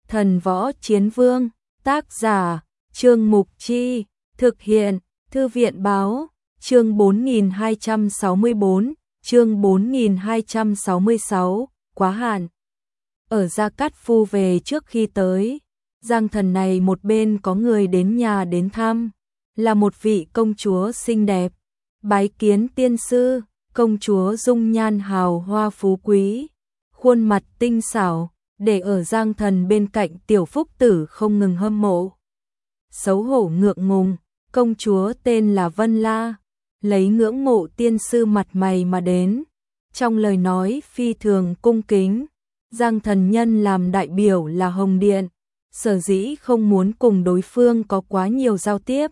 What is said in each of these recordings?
Thần Võ Chiến Vương, tác giả, Trương Mục Chi, thực hiện, Thư viện Báo, chương 4264, chương 4266, quá hạn. Ở Gia Cát Phu về trước khi tới, Giang Thần này một bên có người đến nhà đến thăm, là một vị công chúa xinh đẹp, bái kiến tiên sư. Công chúa dung nhan hào hoa phú quý, khuôn mặt tinh xảo, để ở Giang Thần bên cạnh Tiểu Phúc Tử không ngừng hâm mộ. Xấu hổ ngượng ngùng, công chúa tên là Vân La, lấy ngưỡng mộ tiên sư mặt mày mà đến, trong lời nói phi thường cung kính. Giang Thần nhân làm đại biểu là Hồng Điện, sở dĩ không muốn cùng đối phương có quá nhiều giao tiếp,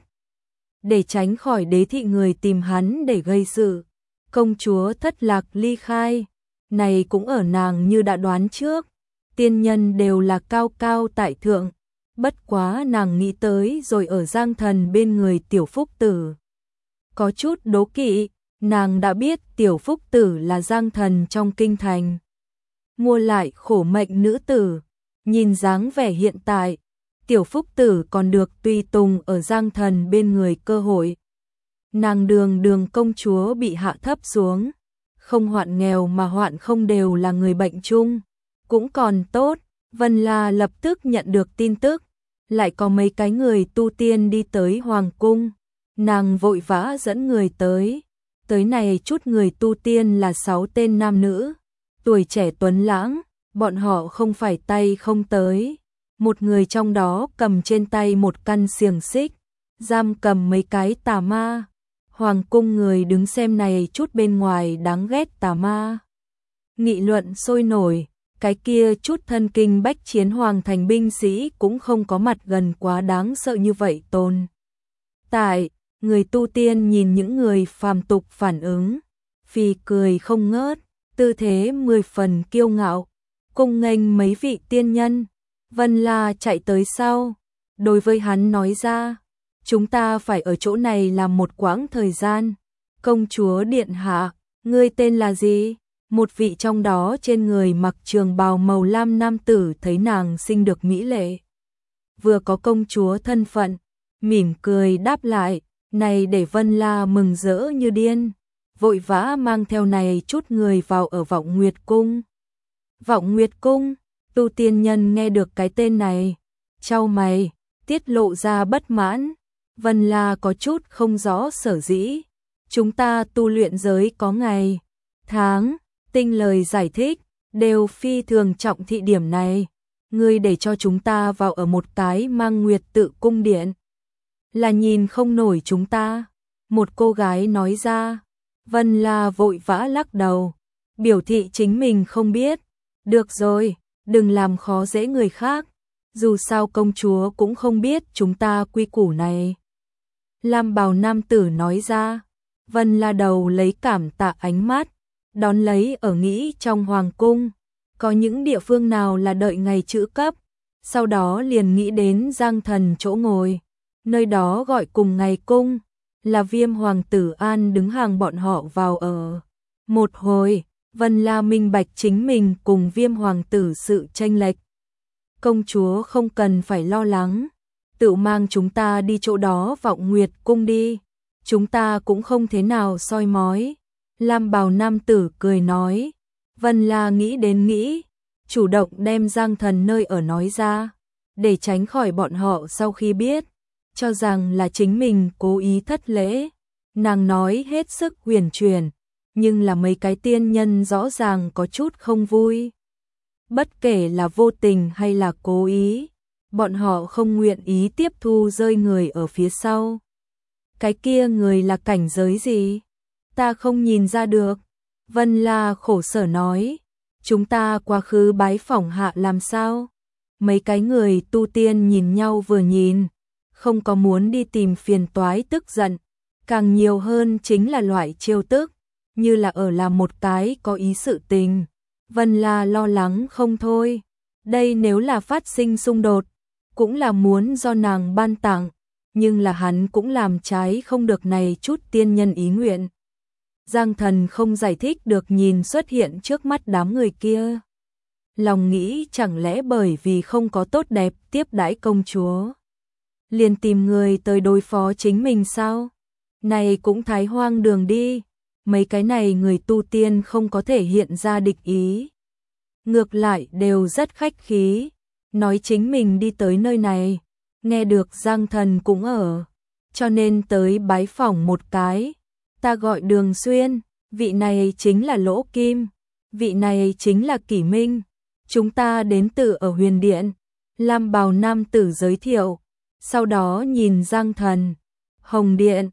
để tránh khỏi đế thị người tìm hắn để gây sự. Công chúa thất lạc ly khai, này cũng ở nàng như đã đoán trước, tiên nhân đều là cao cao tại thượng, bất quá nàng nghĩ tới rồi ở Giang Thần bên người Tiểu Phúc Tử. Có chút đố kỵ, nàng đã biết Tiểu Phúc Tử là Giang Thần trong kinh thành. Mua lại khổ mệnh nữ tử, nhìn dáng vẻ hiện tại, Tiểu Phúc Tử còn được tùy tùng ở Giang Thần bên người cơ hội. Nàng đường công chúa bị hạ thấp xuống, không hoạn nghèo mà hoạn không đều là người bệnh chung, cũng còn tốt. Vân La lập tức nhận được tin tức, lại có mấy cái người tu tiên đi tới Hoàng Cung, nàng vội vã dẫn người tới này chút người tu tiên là 6 tên nam nữ, tuổi trẻ tuấn lãng, bọn họ không phải tay không tới, một người trong đó cầm trên tay một căn xiềng xích, giam cầm mấy cái tà ma. Hoàng cung người đứng xem này chút bên ngoài đáng ghét tà ma, nghị luận sôi nổi, cái kia chút thân kinh bách chiến hoàng thành binh sĩ cũng không có mặt gần quá đáng sợ như vậy tồn tại. Người tu tiên nhìn những người phàm tục phản ứng, phì cười không ngớt, tư thế 10 phần kiêu ngạo, cung nghênh mấy vị tiên nhân. Vân La chạy tới sau, đối với hắn nói ra, chúng ta phải ở chỗ này làm một quãng thời gian. Công chúa điện hạ, ngươi tên là gì? Một vị trong đó trên người mặc trường bào màu lam nam tử thấy nàng xinh được mỹ lệ, vừa có công chúa thân phận, mỉm cười đáp lại, này để Vân La mừng rỡ như điên, vội vã mang theo này chút người vào ở Vọng Nguyệt Cung. Vọng Nguyệt Cung, tu tiên nhân nghe được cái tên này, chau mày, tiết lộ ra bất mãn. Vân La có chút không rõ sở dĩ, chúng ta tu luyện giới có ngày, tháng, tinh lời giải thích, đều phi thường trọng thị điểm này. Ngươi để cho chúng ta vào ở một cái mang nguyệt tự cung điện, là nhìn không nổi chúng ta. Một cô gái nói ra. Vân La vội vã lắc đầu, biểu thị chính mình không biết. Được rồi, đừng làm khó dễ người khác, dù sao công chúa cũng không biết chúng ta quy củ này. Lam bào nam tử nói ra. Vân La đầu lấy cảm tạ ánh mắt, đón lấy ở nghĩ trong hoàng cung, có những địa phương nào là đợi ngày trữ cấp, sau đó liền nghĩ đến Giang Thần chỗ ngồi, nơi đó gọi cùng ngày cung, là Viêm hoàng tử An đứng hàng bọn họ vào ở. Một hồi, Vân La minh bạch chính mình cùng Viêm hoàng tử sự chênh lệch. Công chúa không cần phải lo lắng, tự mang chúng ta đi chỗ đó Vọng Nguyệt Cung đi, chúng ta cũng không thế nào soi mói. Lam bào nam tử cười nói. Vân La nghĩ đến nghĩ, chủ động đem Giang Thần nơi ở nói ra, để tránh khỏi bọn họ sau khi biết, cho rằng là chính mình cố ý thất lễ. Nàng nói hết sức huyền chuyển, nhưng là mấy cái tiên nhân rõ ràng có chút không vui. Bất kể là vô tình hay là cố ý, bọn họ không nguyện ý tiếp thu rơi người ở phía sau. Cái kia người là cảnh giới gì? Ta không nhìn ra được. Vân La khổ sở nói, chúng ta quá khứ bái phỏng hạ làm sao? Mấy cái người tu tiên nhìn nhau vừa nhìn, không có muốn đi tìm phiền toái tức giận, càng nhiều hơn chính là loại trêu tức, như là ở làm một cái có ý sự tình. Vân La lo lắng không thôi, đây nếu là phát sinh xung đột, cũng là muốn do nàng ban tặng, nhưng là hắn cũng làm trái không được này chút tiên nhân ý nguyện. Giang Thần không giải thích được nhìn xuất hiện trước mắt đám người kia. lòng nghĩ chẳng lẽ bởi vì không có tốt đẹp tiếp đãi công chúa, liền tìm người tới đối phó chính mình sao? Này cũng thái hoang đường đi, mấy cái này người tu tiên không có thể hiện ra địch ý. Ngược lại đều rất khách khí, nói chính mình đi tới nơi này, nghe được Giang Thần cũng ở, cho nên tới bái phỏng một cái. Ta gọi Đường Xuyên, vị này chính là Lỗ Kim, vị này chính là Kỷ Minh, chúng ta đến từ ở Huyền Điện. Lam bào nam tử giới thiệu, sau đó nhìn Giang Thần. Hồng Điện,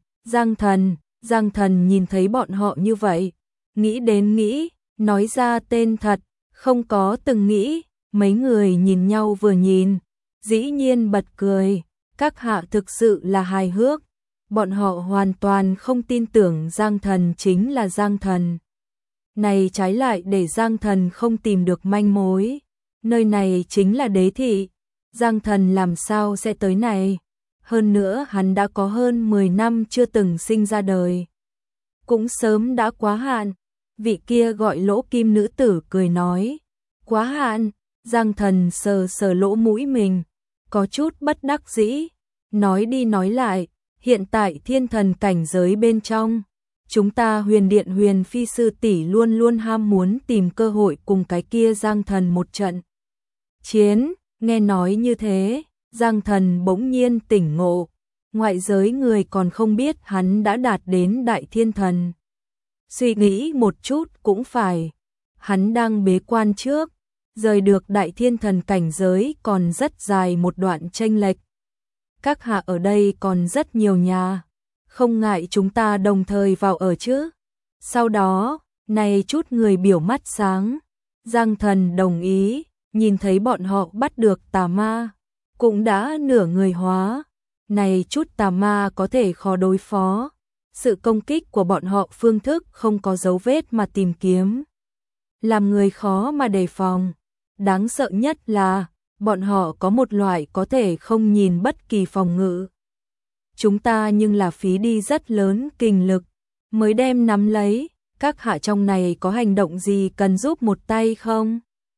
Giang Thần nhìn thấy bọn họ như vậy, nghĩ đến nghĩ, nói ra tên thật, không có từng nghĩ. Mấy người nhìn nhau vừa nhìn, dĩ nhiên bật cười, các hạ thực sự là hài hước. Bọn họ hoàn toàn không tin tưởng Giang Thần chính là Giang Thần. Này trái lại để Giang Thần không tìm được manh mối. Nơi này chính là đế thị, Giang Thần làm sao sẽ tới này? Hơn nữa hắn đã có hơn 10 năm chưa từng sinh ra đời. Cũng sớm đã quá hạn. Vị kia gọi Lỗ Kim nữ tử cười nói. Quá hạn? Giang Thần sờ sờ lỗ mũi mình, có chút bất đắc dĩ. Nói đi nói lại, hiện tại thiên thần cảnh giới bên trong, chúng ta Huyền Điện Huyền Phi sư tỷ luôn luôn ham muốn tìm cơ hội cùng cái kia Giang Thần một trận chiến. Nghe nói như thế, Giang Thần bỗng nhiên tỉnh ngộ, ngoại giới người còn không biết hắn đã đạt đến đại thiên thần. Suy nghĩ một chút cũng phải, hắn đang bế quan trước, rời được đại thiên thần cảnh giới còn rất dài một đoạn chênh lệch. Các hạ ở đây còn rất nhiều nhà, không ngại chúng ta đồng thời vào ở chứ? Sau đó, này chút người biểu mắt sáng, Giang Thần đồng ý, nhìn thấy bọn họ bắt được tà ma, cũng đã nửa người hóa. Này chút tà ma có thể khó đối phó, sự công kích của bọn họ phương thức không có dấu vết mà tìm kiếm, làm người khó mà đề phòng. Đáng sợ nhất là, bọn họ có một loại có thể không nhìn bất kỳ phòng ngự. Chúng ta nhưng là phí đi rất lớn kinh lực, mới đem nắm lấy, các hạ trong này có hành động gì cần giúp một tay không?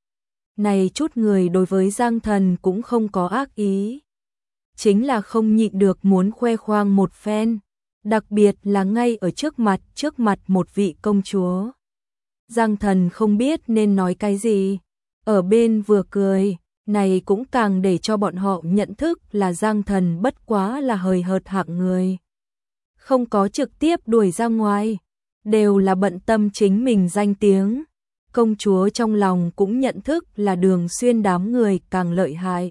Này chút người đối với Giang Thần cũng không có ác ý, chính là không nhịn được muốn khoe khoang một phen, đặc biệt là ngay ở trước mặt một vị công chúa. Giang Thần không biết nên nói cái gì, ở bên vừa cười, này cũng càng để cho bọn họ nhận thức là Giang Thần bất quá là hời hợt hạng người. Không có trực tiếp đuổi ra ngoài, đều là bận tâm chính mình danh tiếng. Công chúa trong lòng cũng nhận thức là Đường Xuyên đám người càng lợi hại.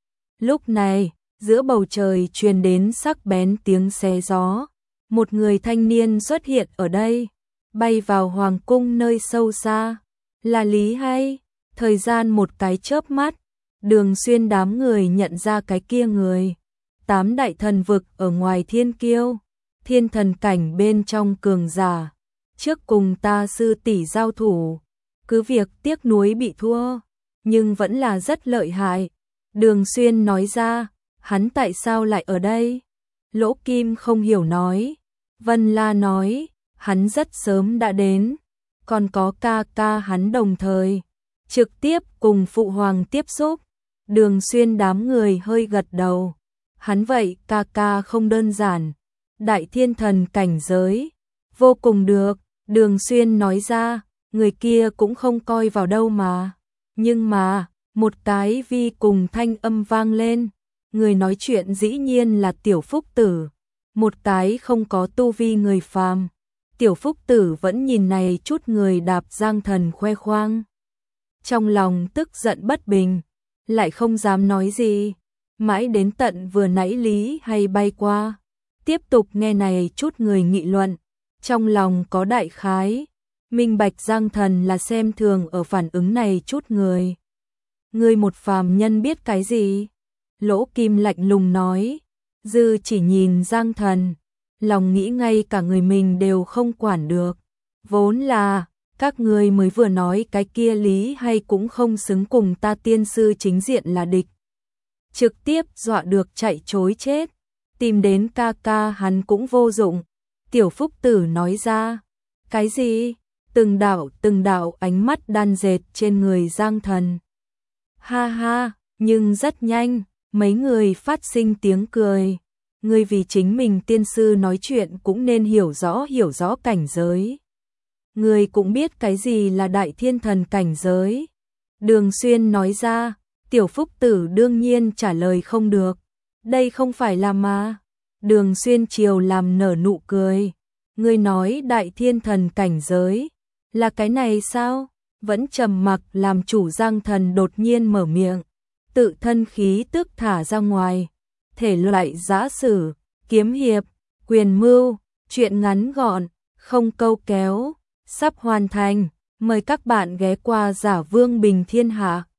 Lúc này, giữa bầu trời truyền đến sắc bén tiếng xé gió. Một người thanh niên xuất hiện ở đây, bay vào hoàng cung nơi sâu xa. Là Lý hay? Thời gian một cái chớp mắt, Đường Xuyên đám người nhận ra cái kia người. 8 đại thần vực ở ngoài thiên kiêu, thiên thần cảnh bên trong cường giả. Trước cùng ta sư tỷ giao thủ, cứ việc tiếc nuối bị thua, nhưng vẫn là rất lợi hại. Đường Xuyên nói ra, hắn tại sao lại ở đây? Lỗ Kim không hiểu nói. Vân La nói, hắn rất sớm đã đến, còn có ca ca hắn đồng thời, trực tiếp cùng phụ hoàng tiếp xúc. Đường Xuyên đám người hơi gật đầu. Hắn vậy ca ca không đơn giản, đại thiên thần cảnh giới, vô cùng được. Đường Xuyên nói ra, người kia cũng không coi vào đâu mà. Nhưng mà, một cái vi cùng thanh âm vang lên, người nói chuyện dĩ nhiên là Tiểu Phúc Tử, một cái không có tu vi người phàm. Tiểu Phúc Tử vẫn nhìn này chút người đạp Giang Thần khoe khoang, trong lòng tức giận bất bình, lại không dám nói gì. Mãi đến tận vừa nãy Lý hay bay qua, tiếp tục nghe này chút người nghị luận, trong lòng có đại khái, minh bạch Giang Thần là xem thường ở phản ứng này chút người. Ngươi một phàm nhân biết cái gì? Lỗ Kim lạnh lùng nói. Dư chỉ nhìn Giang Thần, lòng nghĩ ngay cả người mình đều không quản được. Vốn là, các ngươi mới vừa nói cái kia Lý hay cũng không xứng cùng ta tiên sư chính diện là địch. Trực tiếp dọa được chạy trối chết, tìm đến ca ca hắn cũng vô dụng. Tiểu Phúc Tử nói ra. Cái gì? Từng đạo ánh mắt đan dệt trên người Giang Thần. Ha ha, nhưng rất nhanh, mấy người phát sinh tiếng cười. Ngươi vì chính mình tiên sư nói chuyện cũng nên hiểu rõ cảnh giới. Ngươi cũng biết cái gì là đại thiên thần cảnh giới. Đường Xuyên nói ra, Tiểu Phúc Tử đương nhiên trả lời không được. Đây không phải là mà. Đường Xuyên chiều làm nở nụ cười. Ngươi nói đại thiên thần cảnh giới, là cái này sao? Vẫn trầm mặc làm chủ Giang Thần đột nhiên mở miệng. Tự thân khí tức thả ra ngoài. Thể loại giã sử, kiếm hiệp, quyền mưu, chuyện ngắn gọn, không câu kéo, sắp hoàn thành. Mời các bạn ghé qua Giả Vương Bình Thiên Hạ.